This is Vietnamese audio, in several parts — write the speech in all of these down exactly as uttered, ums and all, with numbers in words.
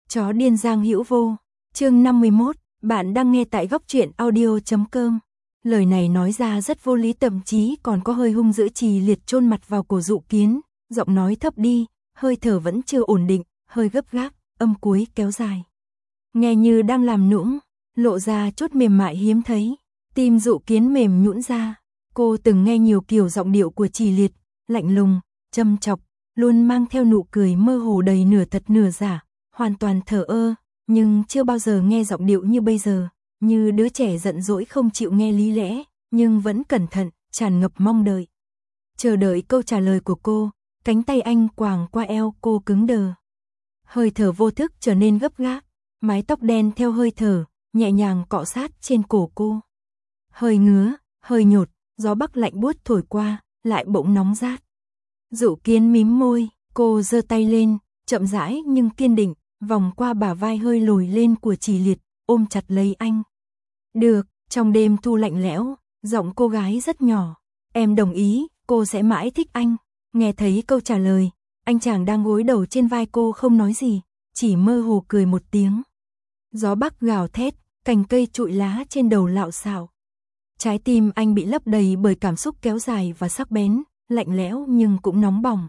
Chó điên Giang Hữu Vô, chương năm mươi mốt, bạn đang nghe tại góc truyện audio chấm com. Lời này nói ra rất vô lý, thậm chí còn có hơi hung dữ. Trì Liệt chôn mặt vào cổ Dụ Kiến, giọng nói thấp đi, hơi thở vẫn chưa ổn định, hơi gấp gáp, âm cuối kéo dài. Nghe như đang làm nũng, lộ ra chút mềm mại hiếm thấy. Tim Dụ Kiến mềm nhũn ra. Cô từng nghe nhiều kiểu giọng điệu của Trì Liệt, lạnh lùng, châm chọc, luôn mang theo nụ cười mơ hồ đầy nửa thật nửa giả, hoàn toàn thờ ơ, nhưng chưa bao giờ nghe giọng điệu như bây giờ, như đứa trẻ giận dỗi không chịu nghe lý lẽ, nhưng vẫn cẩn thận, tràn ngập mong đợi. Chờ đợi câu trả lời của cô, cánh tay anh quàng qua eo cô cứng đờ. Hơi thở vô thức trở nên gấp gáp, mái tóc đen theo hơi thở, nhẹ nhàng cọ sát trên cổ cô. Hơi ngứa, hơi nhột, gió bắc lạnh buốt thổi qua, lại bỗng nóng rát. Dụ Kiến mím môi, cô giơ tay lên, chậm rãi nhưng kiên định, vòng qua bả vai hơi lồi lên của Trì Liệt, ôm chặt lấy anh. Được, trong đêm thu lạnh lẽo, giọng cô gái rất nhỏ. Em đồng ý, cô sẽ mãi thích anh. Nghe thấy câu trả lời, anh chàng đang gối đầu trên vai cô không nói gì, chỉ mơ hồ cười một tiếng. Gió bắc gào thét, cành cây trụi lá trên đầu lạo xạo. Trái tim anh bị lấp đầy bởi cảm xúc kéo dài và sắc bén, lạnh lẽo nhưng cũng nóng bỏng.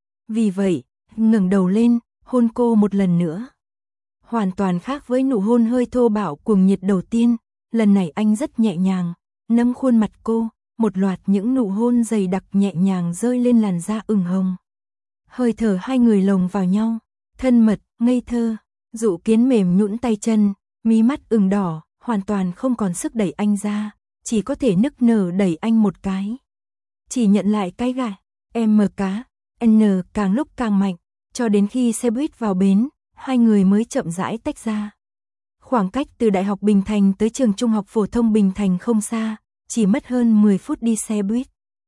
Vì vậy, ngẩng đầu lên, hôn cô một lần nữa. Hoàn toàn khác với nụ hôn hơi thô bạo cuồng nhiệt đầu tiên, lần này anh rất nhẹ nhàng, nâng khuôn mặt cô, một loạt những nụ hôn dày đặc nhẹ nhàng rơi lên làn da ửng hồng. Hơi thở hai người lồng vào nhau, thân mật, ngây thơ. Dụ Kiến mềm nhũn tay chân, mí mắt ửng đỏ, hoàn toàn không còn sức đẩy anh ra, chỉ có thể nức nở đẩy anh một cái. Chỉ nhận lại cái gà, em cá, N càng lúc càng mạnh, cho đến khi xe buýt vào bến, hai người mới chậm rãi tách ra. Khoảng cách từ Đại học Bình Thành tới trường Trung học phổ thông Bình Thành không xa, chỉ mất hơn mười phút đi xe buýt.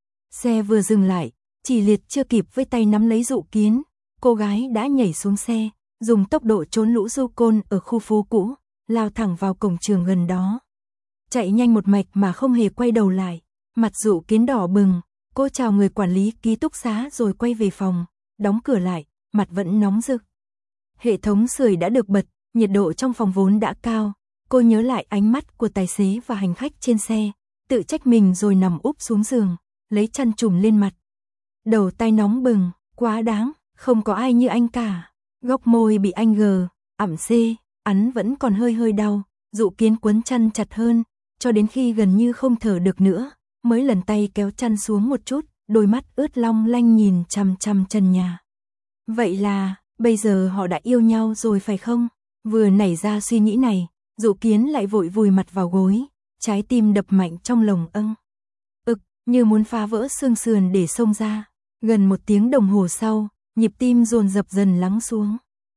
Xe vừa dừng lại, Trì Liệt chưa kịp vây tay nắm lấy Dụ Kiến, cô gái đã nhảy xuống xe, dùng tốc độ trốn lũ du côn ở khu phố cũ, lao thẳng vào cổng trường gần đó. Chạy nhanh một mạch mà không hề quay đầu lại, mặt Dụ Kiến đỏ bừng, cô chào người quản lý ký túc xá rồi quay về phòng, đóng cửa lại, mặt vẫn nóng rực. Hệ thống sưởi đã được bật, nhiệt độ trong phòng vốn đã cao, cô nhớ lại ánh mắt của tài xế và hành khách trên xe, tự trách mình rồi nằm úp xuống giường, lấy chăn trùm lên mặt. Đầu tay nóng bừng, quá đáng, không có ai như anh cả. Góc môi bị anh gờ, ẩm xê, ắn vẫn còn hơi hơi đau. Dụ Kiến quấn chăn chặt hơn, cho đến khi gần như không thở được nữa, mới lần tay kéo chăn xuống một chút, đôi mắt ướt long lanh nhìn chằm chằm trần nhà. Vậy là, bây giờ họ đã yêu nhau rồi phải không? Vừa nảy ra suy nghĩ này, Dụ Kiến lại vội vùi mặt vào gối, trái tim đập mạnh trong lồng âng. Ực, như muốn phá vỡ xương sườn để xông ra. Gần một tiếng đồng hồ sau, nhịp tim dồn dập dần lắng xuống.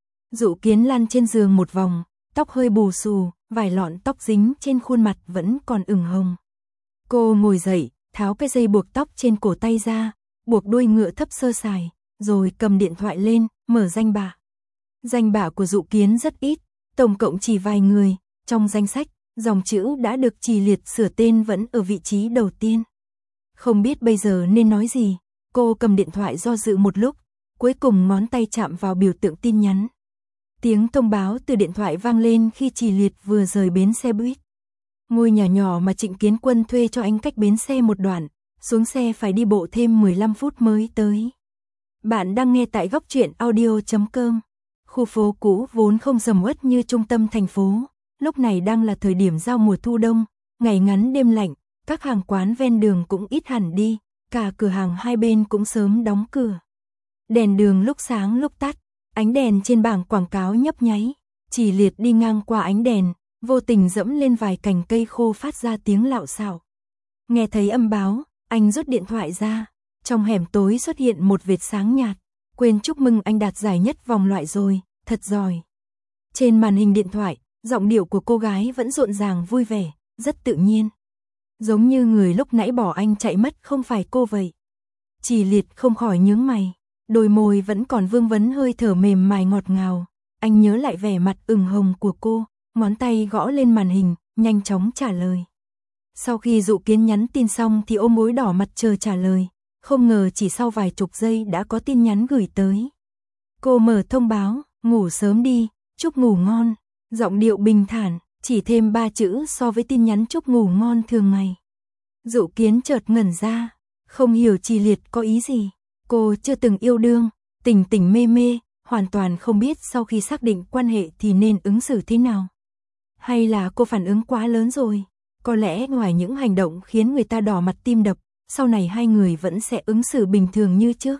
Dụ Kiến lăn trên giường một vòng, tóc hơi bù xù, vài lọn tóc dính trên khuôn mặt vẫn còn ửng hồng. Cô ngồi dậy, tháo cái dây buộc tóc trên cổ tay ra, buộc đuôi ngựa thấp sơ sài, rồi cầm điện thoại lên, mở danh bạ. Danh bạ của Dụ Kiến rất ít, tổng cộng chỉ vài người, trong danh sách, dòng chữ đã được Trì Liệt sửa tên vẫn ở vị trí đầu tiên. Không biết bây giờ nên nói gì, cô cầm điện thoại do dự một lúc, cuối cùng ngón tay chạm vào biểu tượng tin nhắn. Tiếng thông báo từ điện thoại vang lên khi Trì Liệt vừa rời bến xe buýt. Ngôi nhà nhỏ mà Trịnh Kiến Quân thuê cho anh cách bến xe một đoạn, xuống xe phải đi bộ thêm mười lăm phút mới tới. Bạn đang nghe tại góc truyện audio chấm com. Khu phố cũ vốn không sầm uất như trung tâm thành phố, lúc này đang là thời điểm giao mùa thu đông, ngày ngắn đêm lạnh, các hàng quán ven đường cũng ít hẳn đi, cả cửa hàng hai bên cũng sớm đóng cửa. Đèn đường lúc sáng lúc tắt, ánh đèn trên bảng quảng cáo nhấp nháy, Trì Liệt đi ngang qua ánh đèn, vô tình dẫm lên vài cành cây khô phát ra tiếng lạo xạo. Nghe thấy âm báo, anh rút điện thoại ra, trong hẻm tối xuất hiện một vệt sáng nhạt, quên chúc mừng anh đạt giải nhất vòng loại rồi, thật giỏi. Trên màn hình điện thoại, giọng điệu của cô gái vẫn rộn ràng vui vẻ, rất tự nhiên. Giống như người lúc nãy bỏ anh chạy mất không phải cô vậy. Trì Liệt không khỏi nhướng mày, đôi môi vẫn còn vương vấn hơi thở mềm mại ngọt ngào. Anh nhớ lại vẻ mặt ửng hồng của cô, ngón tay gõ lên màn hình, nhanh chóng trả lời. Sau khi Dụ Kiến nhắn tin xong thì ôm gối đỏ mặt chờ trả lời, không ngờ chỉ sau vài chục giây đã có tin nhắn gửi tới. Cô mở thông báo, ngủ sớm đi, chúc ngủ ngon, giọng điệu bình thản, chỉ thêm ba chữ so với tin nhắn chúc ngủ ngon thường ngày. Dụ Kiến chợt ngẩn ra, không hiểu Trì Liệt có ý gì. Cô chưa từng yêu đương, tình tình mê mê, hoàn toàn không biết sau khi xác định quan hệ thì nên ứng xử thế nào. Hay là cô phản ứng quá lớn rồi, có lẽ ngoài những hành động khiến người ta đỏ mặt tim đập, sau này hai người vẫn sẽ ứng xử bình thường như trước.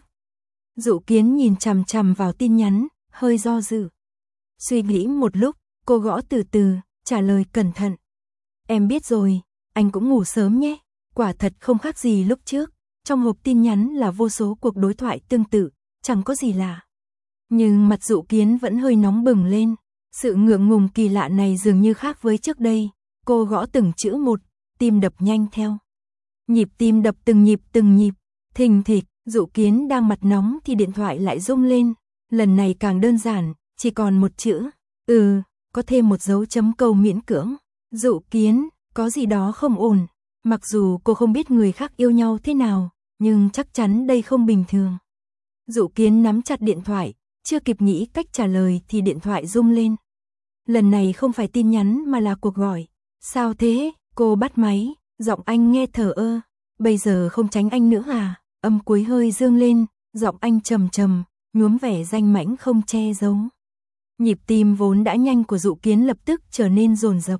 Dụ Kiến nhìn chằm chằm vào tin nhắn, hơi do dự. Suy nghĩ một lúc, cô gõ từ từ, trả lời cẩn thận. Em biết rồi, anh cũng ngủ sớm nhé. Quả thật không khác gì lúc trước, trong hộp tin nhắn là vô số cuộc đối thoại tương tự, chẳng có gì lạ. Nhưng mặt Dụ Kiến vẫn hơi nóng bừng lên, sự ngượng ngùng kỳ lạ này dường như khác với trước đây. Cô gõ từng chữ một, tim đập nhanh theo. Nhịp tim đập từng nhịp từng nhịp, thình thịch. Dụ Kiến đang mặt nóng thì điện thoại lại rung lên, lần này càng đơn giản, chỉ còn một chữ, ừ, có thêm một dấu chấm câu miễn cưỡng. Dụ Kiến, có gì đó không ổn, mặc dù cô không biết người khác yêu nhau thế nào, nhưng chắc chắn đây không bình thường. Dụ Kiến nắm chặt điện thoại, chưa kịp nghĩ cách trả lời thì điện thoại rung lên. Lần này không phải tin nhắn mà là cuộc gọi. Sao thế? Cô bắt máy, giọng anh nghe thờ ơ, bây giờ không tránh anh nữa à? Âm cuối hơi dương lên, giọng anh trầm trầm, nhuốm vẻ danh mãnh không che giấu. Nhịp tim vốn đã nhanh của Dụ Kiến lập tức trở nên dồn dập.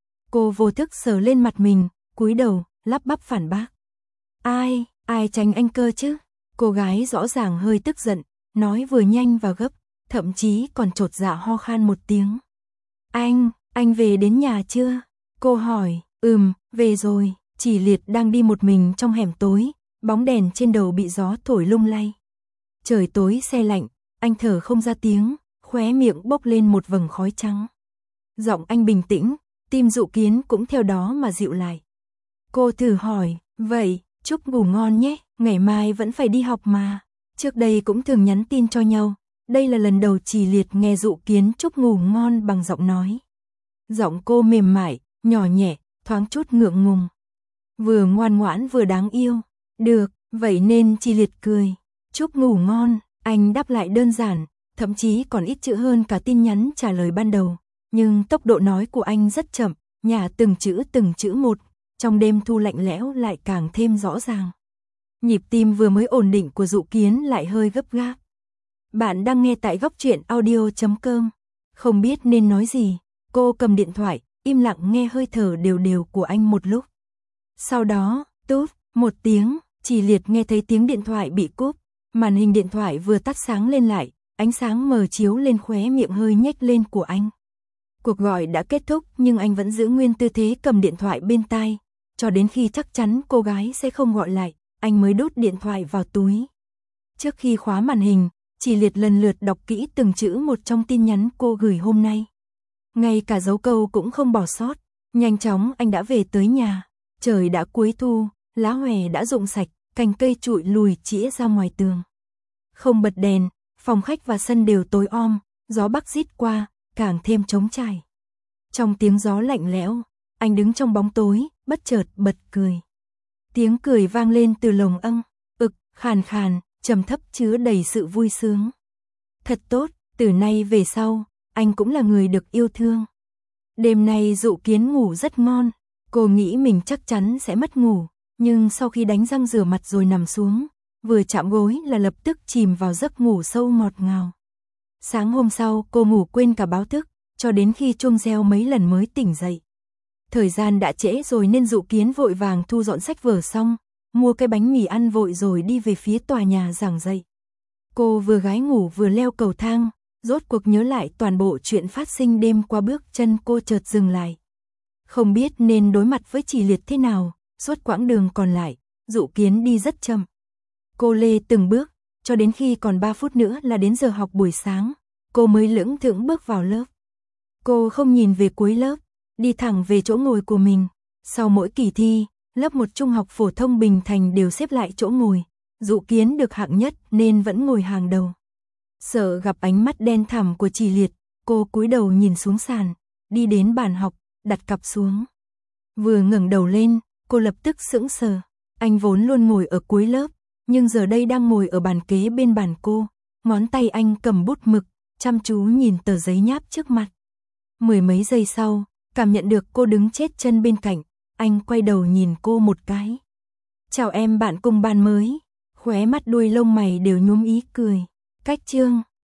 Cô vô thức sờ lên mặt mình, cúi đầu, lắp bắp phản bác. Ai, ai tránh anh cơ chứ? Cô gái rõ ràng hơi tức giận, nói vừa nhanh và gấp, thậm chí còn chột dạ ho khan một tiếng. Anh, anh về đến nhà chưa? Cô hỏi, ừm, về rồi. Trì Liệt đang đi một mình trong hẻm tối, bóng đèn trên đầu bị gió thổi lung lay. Trời tối se lạnh, anh thở không ra tiếng, khóe miệng bốc lên một vầng khói trắng. Giọng anh bình tĩnh, tim Dụ Kiến cũng theo đó mà dịu lại. Cô thử hỏi, vậy, chúc ngủ ngon nhé, ngày mai vẫn phải đi học mà. Trước đây cũng thường nhắn tin cho nhau, đây là lần đầu Trì Liệt nghe Dụ Kiến chúc ngủ ngon bằng giọng nói. Giọng cô mềm mại, nhỏ nhẹ, thoáng chút ngượng ngùng. Vừa ngoan ngoãn vừa đáng yêu. Được, vậy nên Trì Liệt cười. Chúc ngủ ngon, anh đáp lại đơn giản, thậm chí còn ít chữ hơn cả tin nhắn trả lời ban đầu. Nhưng tốc độ nói của anh rất chậm, nhả từng chữ từng chữ một, trong đêm thu lạnh lẽo lại càng thêm rõ ràng. Nhịp tim vừa mới ổn định của Dụ Kiến lại hơi gấp gáp. Bạn đang nghe tại góc truyện audio chấm com. Không biết nên nói gì, cô cầm điện thoại, im lặng nghe hơi thở đều đều của anh một lúc. Sau đó, tút, một tiếng, Trì Liệt nghe thấy tiếng điện thoại bị cúp, màn hình điện thoại vừa tắt sáng lên lại, ánh sáng mờ chiếu lên khóe miệng hơi nhếch lên của anh. Cuộc gọi đã kết thúc nhưng anh vẫn giữ nguyên tư thế cầm điện thoại bên tai, cho đến khi chắc chắn cô gái sẽ không gọi lại, anh mới đút điện thoại vào túi. Trước khi khóa màn hình, Trì Liệt lần lượt đọc kỹ từng chữ một trong tin nhắn cô gửi hôm nay. Ngay cả dấu câu cũng không bỏ sót, nhanh chóng anh đã về tới nhà, trời đã cuối thu, lá hòe đã rụng sạch, cành cây trụi lùi chĩa ra ngoài tường. Không bật đèn, phòng khách và sân đều tối om, gió bắc rít qua, càng thêm trống trải. Trong tiếng gió lạnh lẽo, anh đứng trong bóng tối, bất chợt bật cười. Tiếng cười vang lên từ lồng âng, ực, khàn khàn, trầm thấp chứa đầy sự vui sướng. Thật tốt, từ nay về sau, anh cũng là người được yêu thương. Đêm nay Dụ Kiến ngủ rất ngon, cô nghĩ mình chắc chắn sẽ mất ngủ, nhưng sau khi đánh răng rửa mặt rồi nằm xuống, vừa chạm gối là lập tức chìm vào giấc ngủ sâu ngọt ngào. Sáng hôm sau cô ngủ quên cả báo thức, cho đến khi chuông reo mấy lần mới tỉnh dậy. Thời gian đã trễ rồi nên Dụ Kiến vội vàng thu dọn sách vở xong, mua cái bánh mì ăn vội rồi đi về phía tòa nhà giảng dạy. Cô vừa gái ngủ vừa leo cầu thang, rốt cuộc nhớ lại toàn bộ chuyện phát sinh đêm qua, bước chân cô chợt dừng lại. Không biết nên đối mặt với Trì Liệt thế nào, suốt quãng đường còn lại, Dụ Kiến đi rất chậm. Cô lê từng bước, cho đến khi còn ba phút nữa là đến giờ học buổi sáng, cô mới lững thững bước vào lớp. Cô không nhìn về cuối lớp, đi thẳng về chỗ ngồi của mình. Sau mỗi kỳ thi, lớp một trung học phổ thông Bình Thành đều xếp lại chỗ ngồi. Dụ Kiến được hạng nhất nên vẫn ngồi hàng đầu. Sợ gặp ánh mắt đen thẳm của Trì Liệt, cô cúi đầu nhìn xuống sàn, đi đến bàn học, đặt cặp xuống. Vừa ngẩng đầu lên, cô lập tức sững sờ. Anh vốn luôn ngồi ở cuối lớp, nhưng giờ đây đang ngồi ở bàn kế bên bàn cô. Ngón tay anh cầm bút mực, chăm chú nhìn tờ giấy nháp trước mặt. Mười mấy giây sau, cảm nhận được cô đứng chết chân bên cạnh, anh quay đầu nhìn cô một cái. Chào em bạn cùng bàn mới, khóe mắt đuôi lông mày đều nhuốm ý cười. Cách chương